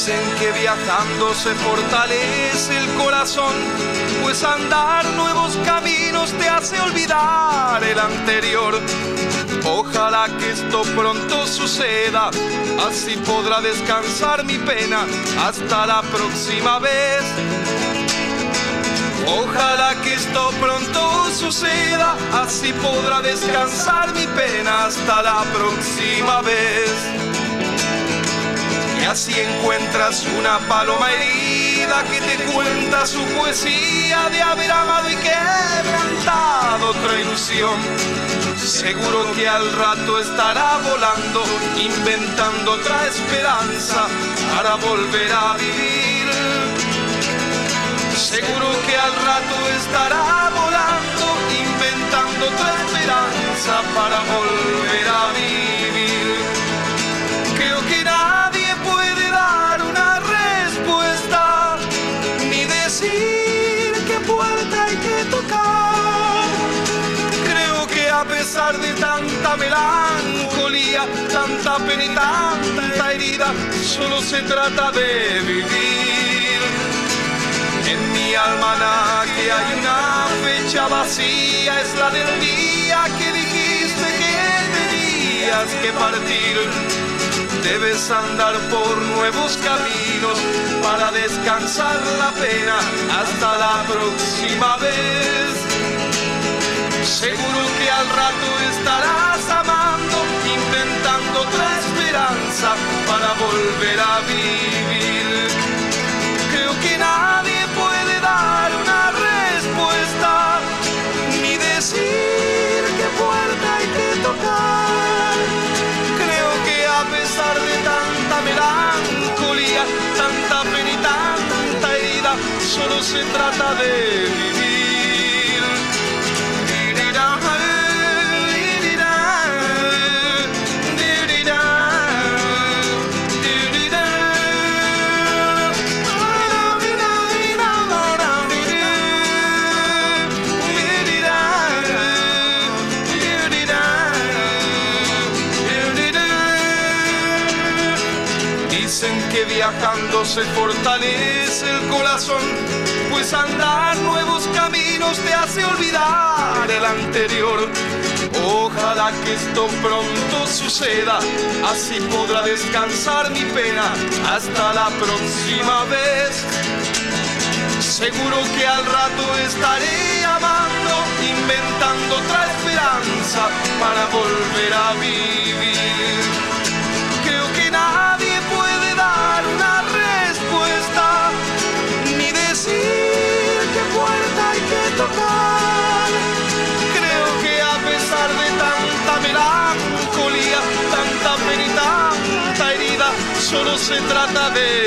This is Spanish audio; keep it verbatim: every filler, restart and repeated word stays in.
Dicen que viajando se fortalece el corazón, pues andar nuevos caminos te hace olvidar el anterior. Ojalá que esto pronto suceda, así podrá descansar mi pena hasta la próxima vez. Ojalá que esto pronto suceda, así podrá descansar mi pena hasta la próxima vez. Y así encuentras una paloma herida que te cuenta su poesía de haber amado y quebrantado otra ilusión. Seguro que al rato estará volando, inventando otra esperanza para volver a vivir. Seguro que al rato estará volando, inventando otra esperanza para volver a vivir. Creo que nadie puede dar una respuesta, ni decir qué puerta hay que tocar. Creo que a pesar de tanta melancolía, tanta pena y tanta herida, solo se trata de vivir. En mi almanaque hay una fecha vacía, es la del día que dijiste que tenías que partir. Debes andar por nuevos caminos para descansar la pena hasta la próxima vez. Seguro que al rato estarás amando, inventando otra esperanza para volver a vivir. Creo que nadie puede dar una respuesta, ni decir qué puerta hay que tocar. Creo que a pesar de tanta melancolía, tanta pena y tanta herida, solo se trata de vivir. Que viajando se fortalece el corazón, pues andar nuevos caminos te hace olvidar el anterior. Ojalá que esto pronto suceda, así podrá descansar mi pena hasta la próxima vez. Seguro que al rato estaré amando, inventando otra esperanza para volver a vivir. Creo que nadie puede dar una respuesta, ni decir qué puerta hay que tocar. Creo que a pesar de tanta melancolía, tanta pena y tanta herida, solo se trata de